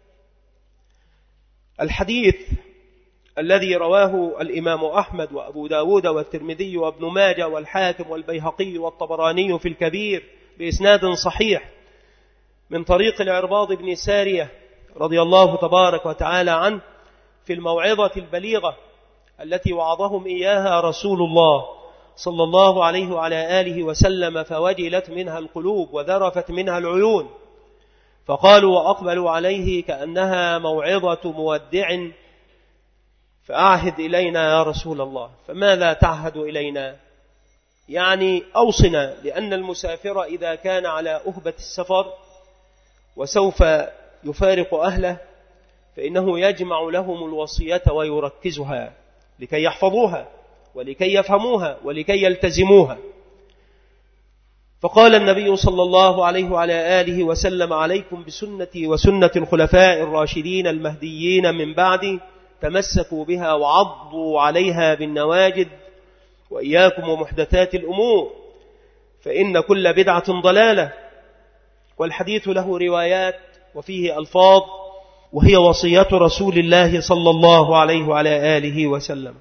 الحديث الذي رواه الإمام أحمد وأبو داود والترمذي وابن ماجه والحاكم والبيهقي والطبراني في الكبير بإسناد صحيح من طريق العرباض بن سارية رضي الله تبارك وتعالى عنه في الموعظة البليغة التي وعظهم إياها رسول الله صلى الله عليه وعلى آله وسلم، فوجلت منها القلوب وذرفت منها العيون، فقالوا وأقبلوا عليه كأنها موعظة مودع: فأعهد إلينا يا رسول الله. فماذا تعهد إلينا؟ يعني أوصنا، لأن المسافر إذا كان على أهبة السفر وسوف يفارق أهله فإنه يجمع لهم الوصية ويركزها لكي يحفظوها ولكي يفهموها ولكي يلتزموها. فقال النبي صلى الله عليه وعلى آله وسلم: عليكم بسنتي وسنة الخلفاء الراشدين المهديين من بعدي، تمسكوا بها وعضوا عليها بالنواجذ، وإياكم ومحدثات الأمور فإن كل بدعة ضلالة. والحديث له روايات وفيه ألفاظ، وهي وصية رسول الله صلى الله عليه وعلى آله وسلم.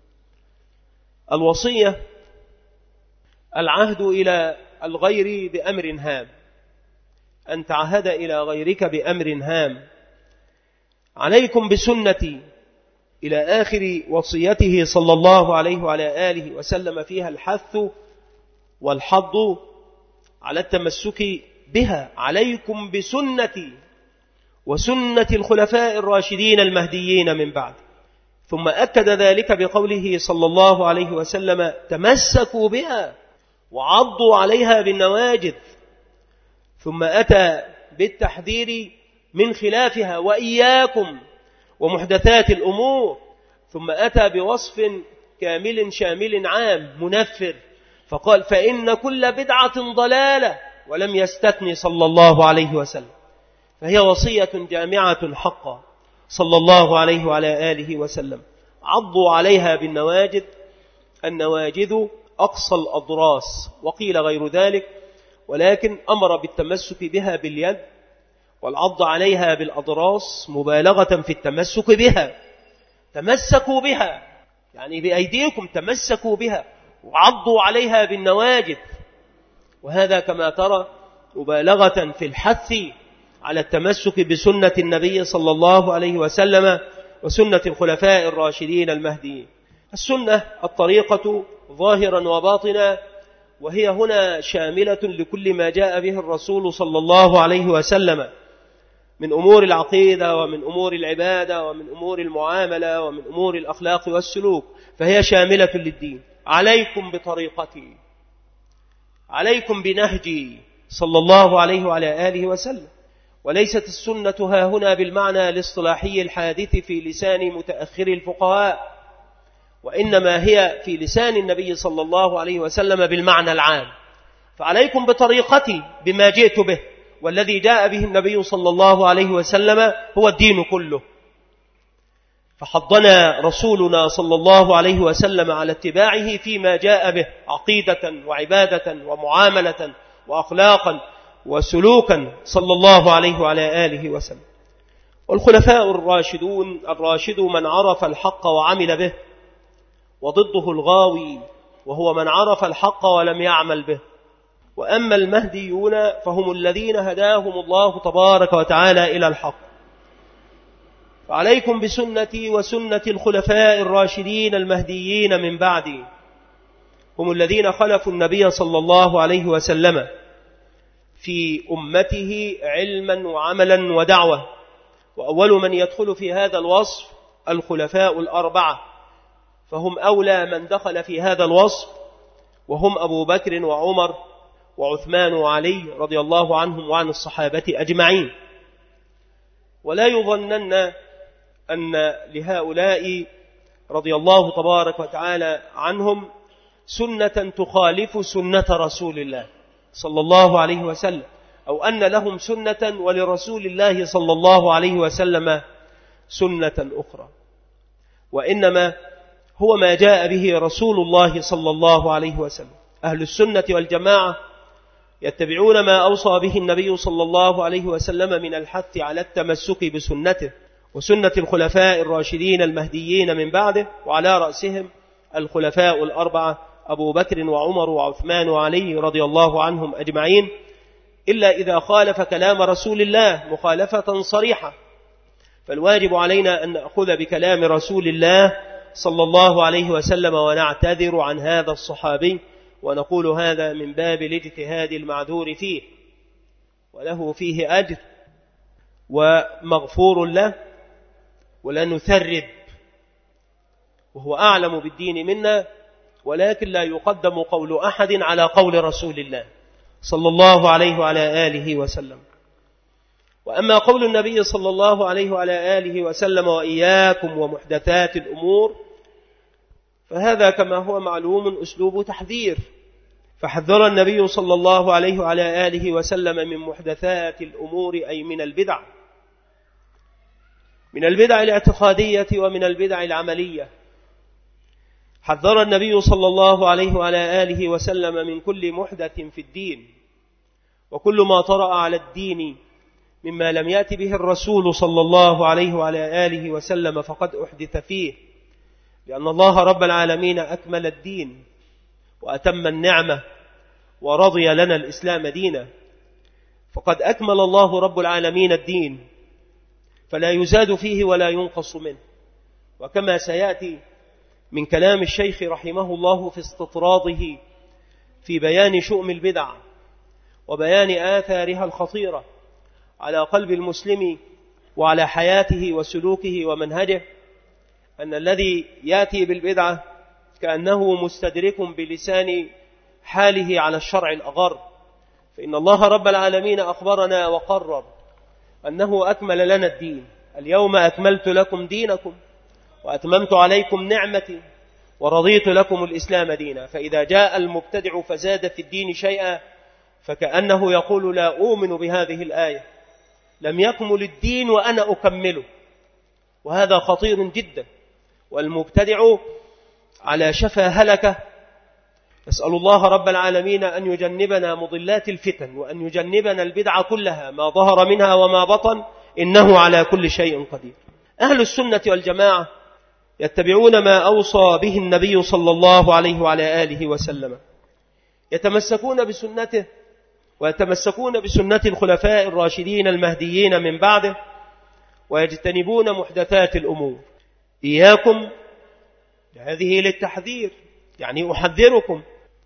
الوصية العهد إلى الغير بأمر هام، أن تعهد إلى غيرك بأمر هام. عليكم بسنتي إلى آخر وصيته صلى الله عليه وعلى آله وسلم، فيها الحث والحض على التمسك بها. عليكم بسنتي وسنة الخلفاء الراشدين المهديين من بعد. ثم أكد ذلك بقوله صلى الله عليه وسلم: تمسكوا بها وعضوا عليها بالنواجذ. ثم أتى بالتحذير من خلافها: وإياكم ومحدثات الأمور. ثم أتى بوصف كامل شامل عام منفر، فقال: فإن كل بدعة ضلالة، ولم يستثني صلى الله عليه وسلم. فهي وصية جامعة حقا صلى الله عليه وعلى آله وسلم. عضوا عليها بالنواجذ، النواجذ أقصى الأضراس، وقيل غير ذلك، ولكن أمر بالتمسك بها باليد، والعض عليها بالأضراس مبالغة في التمسك بها. تمسكوا بها يعني بأيديكم، تمسكوا بها، وعضوا عليها بالنواجذ. وهذا كما ترى مبالغة في الحث على التمسك بسنة النبي صلى الله عليه وسلم وسنة الخلفاء الراشدين المهديين. السنة الطريقة ظاهرا وباطنا، وهي هنا شاملة لكل ما جاء به الرسول صلى الله عليه وسلم من أمور العقيدة ومن أمور العبادة ومن أمور المعاملة ومن أمور الأخلاق والسلوك، فهي شاملة للدين. عليكم بطريقتي، عليكم بنهجي صلى الله عليه وعلى آله وسلم. وليست السنة ها هنا بالمعنى الاصطلاحي الحادث في لسان متأخر الفقهاء، وإنما هي في لسان النبي صلى الله عليه وسلم بالمعنى العام. فعليكم بطريقتي بما جئت به، والذي جاء به النبي صلى الله عليه وسلم هو الدين كله. فحضنا رسولنا صلى الله عليه وسلم على اتباعه فيما جاء به عقيدة وعبادة ومعاملة وأخلاقا وسلوكا صلى الله عليه وعلى آله وسلم. والخلفاء الراشدون الراشد من عرف الحق وعمل به، وضده الغاوي وهو من عرف الحق ولم يعمل به. وأما المهديون فهم الذين هداهم الله تبارك وتعالى إلى الحق. فعليكم بسنتي وسنة الخلفاء الراشدين المهديين من بعدي، هم الذين خلفوا النبي صلى الله عليه وسلم في أمته علما وعملا ودعوة. وأول من يدخل في هذا الوصف الخلفاء الأربعة، فهم أولى من دخل في هذا الوصف، وهم أبو بكر وعمر وعثمان وعلي رضي الله عنهم وعن الصحابة أجمعين. ولا يظنن أن لهؤلاء رضي الله تبارك وتعالى عنهم سنة تخالف سنة رسول الله صلى الله عليه وسلم، أو أن لهم سنة ولرسول الله صلى الله عليه وسلم سنة أخرى، وإنما هو ما جاء به رسول الله صلى الله عليه وسلم. أهل السنة والجماعة يتبعون ما أوصى به النبي صلى الله عليه وسلم من الحث على التمسك بسنته وسنة الخلفاء الراشدين المهديين من بعده، وعلى رأسهم الخلفاء الأربعة أبو بكر وعمر وعثمان وعلي رضي الله عنهم أجمعين، إلا إذا خالف كلام رسول الله مخالفة صريحة، فالواجب علينا أن نأخذ بكلام رسول الله صلى الله عليه وسلم ونعتذر عن هذا الصحابي، ونقول هذا من باب الاجتهاد المعذور فيه، وله فيه أجر ومغفور له، ولا نثرب، وهو أعلم بالدين منا، ولكن لا يقدم قول أحد على قول رسول الله صلى الله عليه وعلى آله وسلم. وأما قول النبي صلى الله عليه وعلى آله وسلم وإياكم ومحدثات الأمور، فهذا كما هو معلوم أسلوب تحذير، فحذر النبي صلى الله عليه وعلى آله وسلم من محدثات الأمور، أي من البدع، من البدع الاعتقادية ومن البدع العملية. حذر النبي صلى الله عليه وعلى آله وسلم من كل محدث في الدين، وكل ما طرأ على الدين مما لم يأتي به الرسول صلى الله عليه وعلى آله وسلم فقد أحدث فيه، لأن الله رب العالمين أكمل الدين وأتم النعمة ورضي لنا الإسلام دينا، فقد أكمل الله رب العالمين الدين فلا يزاد فيه ولا ينقص منه. وكما سيأتي من كلام الشيخ رحمه الله في استطراده في بيان شؤم البدع وبيان آثارها الخطيرة على قلب المسلم وعلى حياته وسلوكه ومنهجه، أن الذي يأتي بالبدعة كأنه مستدرك بلسان حاله على الشرع الأغر، فإن الله رب العالمين أخبرنا وقرر أنه أكمل لنا الدين. اليوم أكملت لكم دينكم وأتممت عليكم نعمتي ورضيت لكم الإسلام دينا. فإذا جاء المبتدع فزاد في الدين شيئا فكأنه يقول لا أؤمن بهذه الآية، لم يكمل الدين وأنا أكمله، وهذا خطير جدا. والمبتدع على شفا هلكة، نسأل الله رب العالمين أن يجنبنا مضلات الفتن، وأن يجنبنا البدع كلها ما ظهر منها وما بطن، إنه على كل شيء قدير. أهل السنة والجماعة يتبعون ما أوصى به النبي صلى الله عليه وعلى آله وسلم، يتمسكون بسنته ويتمسكون بسنة الخلفاء الراشدين المهديين من بعده، ويجتنبون محدثات الأمور. إياكم، هذه للتحذير، يعني أحذركم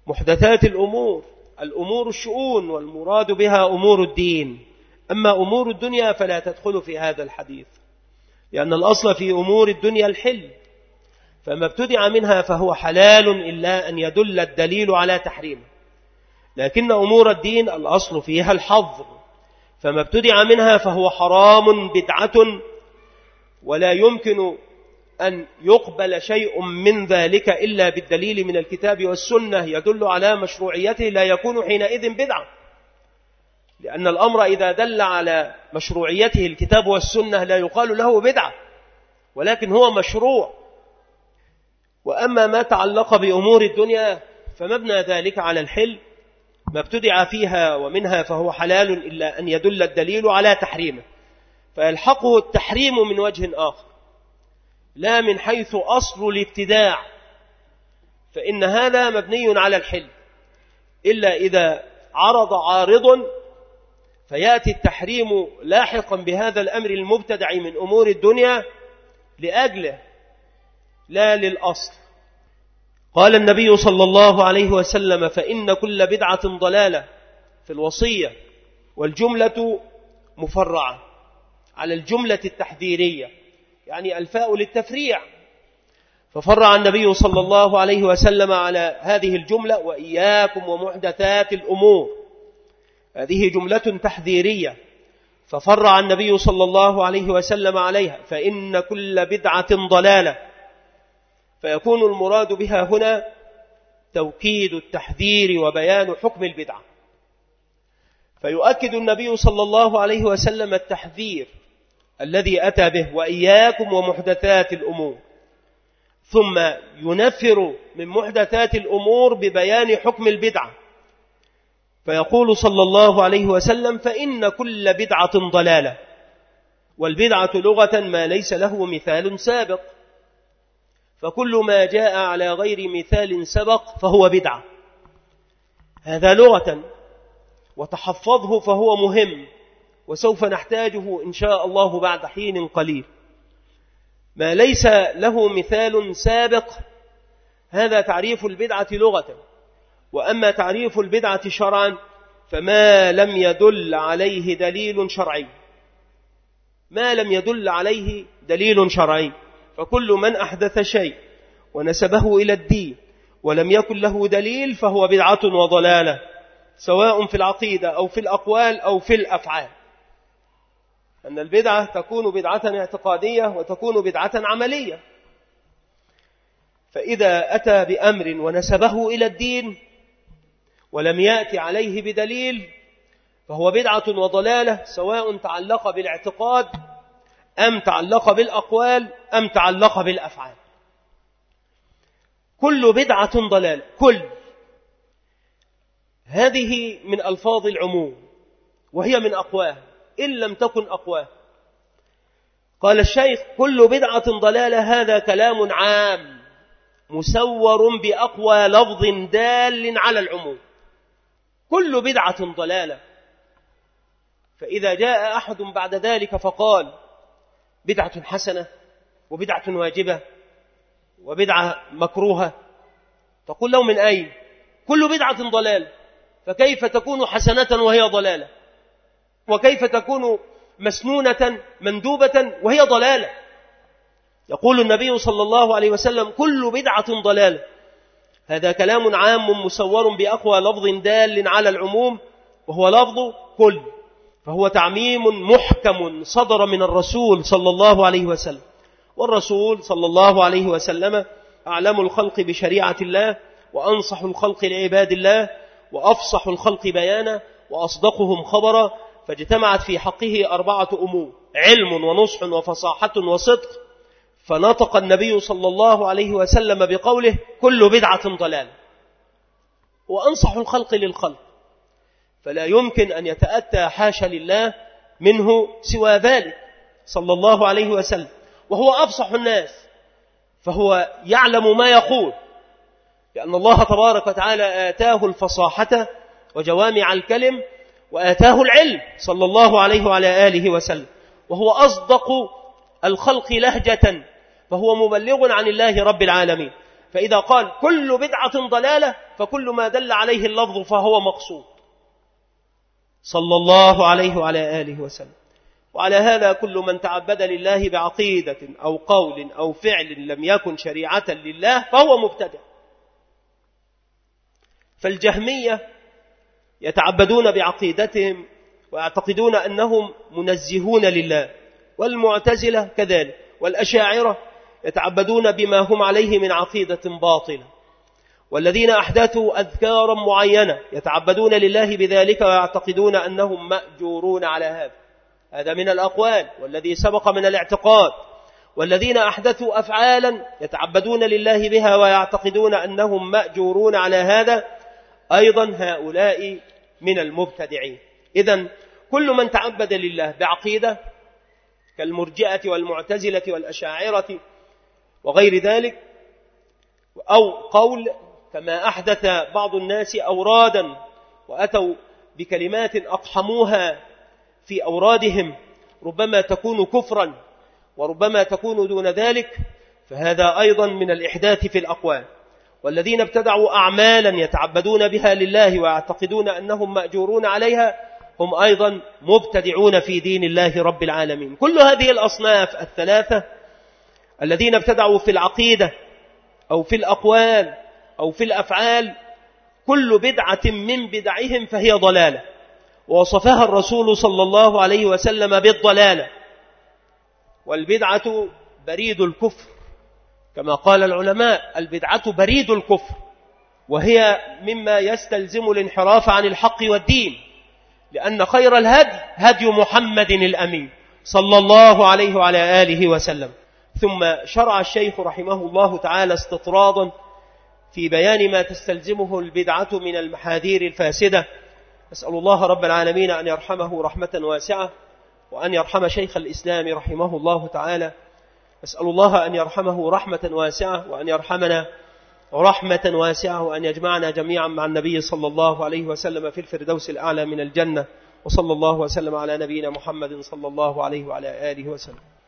محدثات الأمور الأمور الشؤون، والمراد بها أمور الدين. أما أمور الدنيا فلا تدخل في هذا الحديث، لأن الأصل في أمور الدنيا الحل، فما ابتدع منها فهو حلال إلا أن يدل الدليل على تحريمه. لكن أمور الدين الأصل فيها الحظر، فما ابتدع منها فهو حرام بدعة، ولا يمكن أن يقبل شيء من ذلك إلا بالدليل من الكتاب والسنة يدل على مشروعيته، لا يكون حينئذ بدعة، لأن الأمر إذا دل على مشروعيته الكتاب والسنة لا يقال له بدعة، ولكن هو مشروع. وأما ما تعلق بأمور الدنيا فمبنى ذلك على الحل، ما ابتدع فيها ومنها فهو حلال إلا أن يدل الدليل على تحريمه، فيلحقه التحريم من وجه آخر لا من حيث أصل الابتداع، فإن هذا مبني على الحل، إلا إذا عرض عارض فيأتي التحريم لاحقا بهذا الأمر المبتدع من أمور الدنيا لأجله لا للأصل. قال النبي صلى الله عليه وسلم: فإن كل بدعة ضلالة في الوصية، والجملة مفرعة على الجملة التحذيرية، يعني الفاء للتفريع، ففرع النبي صلى الله عليه وسلم على هذه الجملة: وإياكم ومحدثات الأمور. هذه جملة تحذيرية، ففرع النبي صلى الله عليه وسلم عليها: فإن كل بدعة ضلالة، فيكون المراد بها هنا توكيد التحذير وبيان حكم البدعة. فيؤكد النبي صلى الله عليه وسلم التحذير الذي أتى به: وإياكم ومحدثات الأمور، ثم ينفر من محدثات الأمور ببيان حكم البدعة، فيقول صلى الله عليه وسلم: فإن كل بدعة ضلالة. والبدعة لغة ما ليس له مثال سابق، فكل ما جاء على غير مثال سبق فهو بدعة، هذا لغة، وتحفظه فهو مهم، وسوف نحتاجه إن شاء الله بعد حين قليل. ما ليس له مثال سابق هذا تعريف البدعة لغة، وأما تعريف البدعة شرعا فما لم يدل عليه دليل شرعي، ما لم يدل عليه دليل شرعي، فكل من أحدث شيء ونسبه إلى الدين ولم يكن له دليل فهو بدعة وضلالة، سواء في العقيدة أو في الأقوال أو في الأفعال. أن البدعة تكون بدعة اعتقادية وتكون بدعة عملية، فإذا أتى بأمر ونسبه إلى الدين ولم يأتي عليه بدليل فهو بدعة وضلالة، سواء تعلق بالاعتقاد أم تعلق بالأقوال أم تعلق بالأفعال. كل بدعة ضلالة، كل هذه من ألفاظ العموم، وهي من أقواه إن لم تكن أقواه. قال الشيخ: كل بدعة ضلالة، هذا كلام عام مسور بأقوى لفظ دال على العموم. كل بدعة ضلالة، فإذا جاء أحد بعد ذلك فقال بدعة حسنة وبدعة واجبة وبدعة مكروهة، تقول له: من أين؟ كل بدعة ضلالة، فكيف تكون حسنة وهي ضلالة؟ وكيف تكون مسنونة مندوبة وهي ضلالة؟ يقول النبي صلى الله عليه وسلم: كل بدعة ضلالة، هذا كلام عام مسور بأقوى لفظ دال على العموم، وهو لفظ كل، فهو تعميم محكم صدر من الرسول صلى الله عليه وسلم. والرسول صلى الله عليه وسلم أعلم الخلق بشريعة الله، وأنصح الخلق لعباد الله، وأفصح الخلق بيانا، وأصدقهم خبرا، فاجتمعت في حقه أربعة أمور: علم ونصح وفصاحة وصدق، فنطق النبي صلى الله عليه وسلم بقوله: كل بدعة ضلالة. وأنصح الخلق للخلق، فلا يمكن أن يتأتى حاشا لله منه سوى ذلك صلى الله عليه وسلم، وهو أفصح الناس، فهو يعلم ما يقول، لأن الله تبارك وتعالى آتاه الفصاحة وجوامع الكلم، وآتاه العلم صلى الله عليه وعلى آله وسلم، وهو أصدق الخلق لهجة، فهو مبلغ عن الله رب العالمين. فإذا قال كل بدعة ضلالة فكل ما دل عليه اللفظ فهو مقصود صلى الله عليه وعلى آله وسلم. وعلى هذا كل من تعبد لله بعقيدة أو قول أو فعل لم يكن شريعة لله فهو مبتدع. فالجهمية يتعبدون بعقيدتهم ويعتقدون أنهم منزهون لله، والمعتزلة كذلك، والأشاعرة يتعبدون بما هم عليه من عقيدة باطلة، والذين أحدثوا أذكارا معينة يتعبدون لله بذلك ويعتقدون أنهم مأجورون على هذا. هذا من الأقوال والذي سبق من الاعتقاد. والذين أحدثوا أفعالا يتعبدون لله بها ويعتقدون أنهم مأجورون على هذا، أيضا هؤلاء من المبتدعين. إذن كل من تعبد لله بعقيدة كالمرجئة والمعتزلة والأشاعرة وغير ذلك، أو قول كما أحدث بعض الناس أورادا وأتوا بكلمات أقحموها في أورادهم ربما تكون كفرا وربما تكون دون ذلك، فهذا أيضا من الإحداث في الأقوال. والذين ابتدعوا أعمالا يتعبدون بها لله ويعتقدون أنهم مأجورون عليها هم أيضا مبتدعون في دين الله رب العالمين. كل هذه الأصناف الثلاثة الذين ابتدعوا في العقيدة أو في الأقوال أو في الأفعال كل بدعة من بدعهم فهي ضلالة، ووصفها الرسول صلى الله عليه وسلم بالضلالة. والبدعة بريد الكفر كما قال العلماء، البدعة بريد الكفر، وهي مما يستلزم الانحراف عن الحق والدين، لأن خير الهدي هدي محمد الأمين صلى الله عليه وعلى آله وسلم. ثم شرع الشيخ رحمه الله تعالى استطرادا في بيان ما تستلزمه البدعة من المحاذير الفاسدة. أسأل الله رب العالمين أن يرحمه رحمة واسعة، وأن يرحم شيخ الإسلام رحمه الله تعالى. أسأل الله أن يرحمه رحمة واسعة، وأن يرحمنا رحمة واسعة، وأن يجمعنا جميعا مع النبي صلى الله عليه وسلم في الفردوس الأعلى من الجنة. وصلى الله وسلم على نبينا محمد صلى الله عليه وعلى آله وسلم.